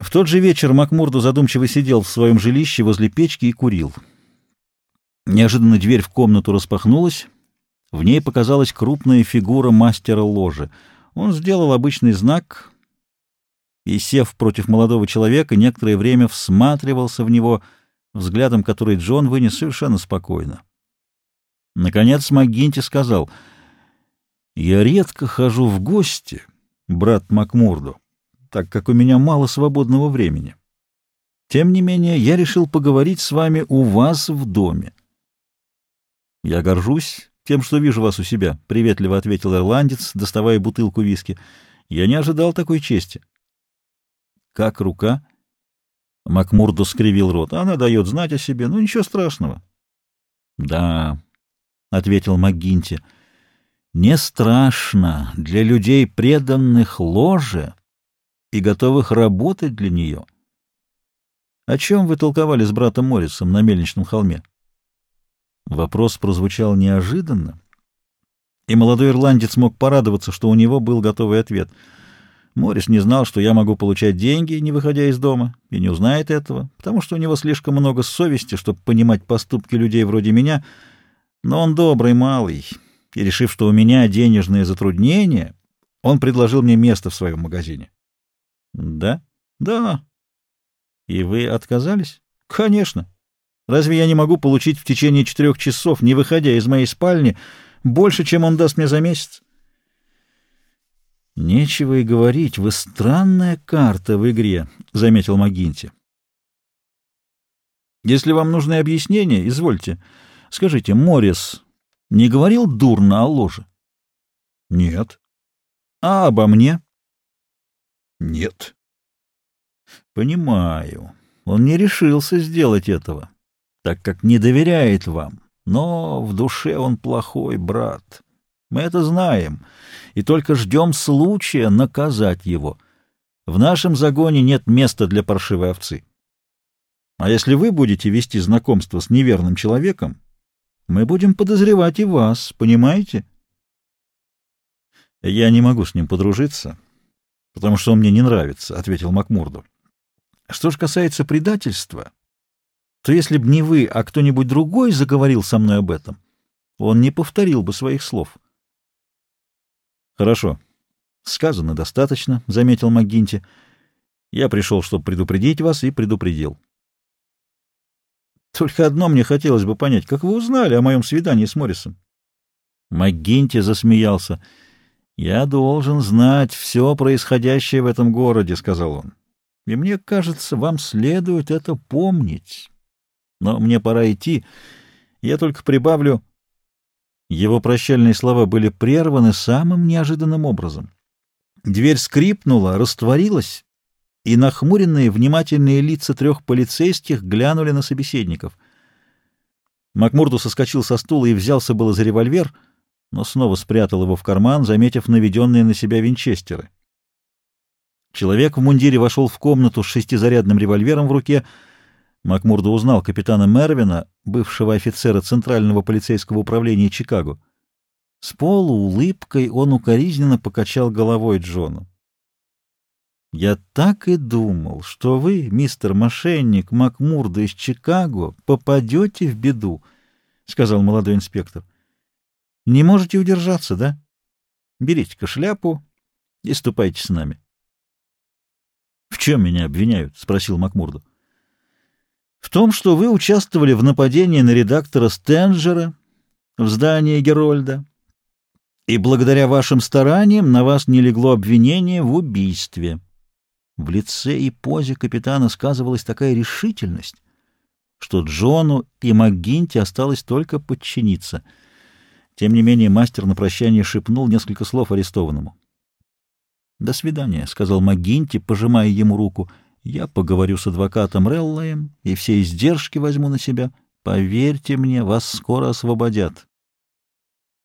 В тот же вечер Макмурдо задумчиво сидел в своем жилище возле печки и курил. Неожиданно дверь в комнату распахнулась. В ней показалась крупная фигура мастера ложи. Он сделал обычный знак и, сев против молодого человека, некоторое время всматривался в него, взглядом который Джон вынес совершенно спокойно. Наконец МакГинти сказал: «Я редко хожу в гости, брат Макмурдо, так как у меня мало свободного времени. Тем не менее, я решил поговорить с вами у вас в доме». «Я горжусь тем, что вижу вас у себя», — приветливо ответил ирландец, доставая бутылку виски. «Я не ожидал такой чести». «Как рука?» Макмурдо скривил рот. «Она дает знать о себе, но ничего страшного». «Да», — ответил МакГинти, — «не страшно для людей, преданных ложе и готовых работать для нее». «О чем вы толковали с братом Моррисом на мельничном холме?» Вопрос прозвучал неожиданно, и молодой ирландец мог порадоваться, что у него был готовый ответ. Моррис не знал, что я могу получать деньги, не выходя из дома, и не узнает этого, потому что у него слишком много совести, чтобы понимать поступки людей вроде меня, но он добрый малый, и, решив, что у меня денежные затруднения, он предложил мне место в своем магазине. «Да? Да. И вы отказались?» «Конечно. Разве я не могу получить в течение 4 часов, не выходя из моей спальни, больше, чем он даст мне за месяц?» «Нечего и говорить, вы странная карта в игре», — заметил МакГинти. «Если вам нужны объяснения, извольте. Скажите, Моррис не говорил дурно о ложе?» «Нет». «А обо мне?» «Нет». «Понимаю. Он не решился сделать этого, так как не доверяет вам. Но в душе он плохой брат. Мы это знаем, и только ждем случая наказать его. В нашем загоне нет места для паршивой овцы. А если вы будете вести знакомство с неверным человеком, мы будем подозревать и вас, понимаете?» «Я не могу с ним подружиться, потому что он мне не нравится», — ответил Макмурдо. «Что же касается предательства, то если б не вы, а кто-нибудь другой заговорил со мной об этом, он не повторил бы своих слов». «Хорошо. Сказано достаточно», — заметил МакГинти. «Я пришел, чтобы предупредить вас, и предупредил». «Только одно мне хотелось бы понять. Как вы узнали о моем свидании с Моррисом?» МакГинти засмеялся. «Я должен знать все происходящее в этом городе», — сказал он. «И мне кажется, вам следует это помнить. Но мне пора идти. Я только прибавлю...» Его прощальные слова были прерваны самым неожиданным образом. Дверь скрипнула, растворилась, и нахмуренные, внимательные лица 3 полицейских глянули на собеседников. Макмурдо соскочил со стула и взялся было за револьвер, но снова спрятал его в карман, заметив наведенные на себя винчестеры. Человек в мундире вошел в комнату с 6-зарядным револьвером в руке. Макмурдо узнал капитана Мервина, бывшего офицера Центрального полицейского управления Чикаго. С полуулыбкой он укоризненно покачал головой Джону. «Я так и думал, что вы, мистер мошенник Макмурдо из Чикаго, попадете в беду», — сказал молодой инспектор. «Не можете удержаться, да? Берите-ка шляпу и ступайте с нами». «В чем меня обвиняют?» — спросил Макмурдо. «В том, что вы участвовали в нападении на редактора Стенджера в здании Герольда, и благодаря вашим стараниям на вас не легло обвинение в убийстве». В лице и позе капитана сказывалась такая решительность, что Джону и МакГинти осталось только подчиниться. Тем не менее мастер на прощание шепнул несколько слов арестованному. «До свидания», — сказал МакГинти, пожимая ему руку. «Я поговорю с адвокатом Реллаем и все издержки возьму на себя. Поверьте мне, вас скоро освободят».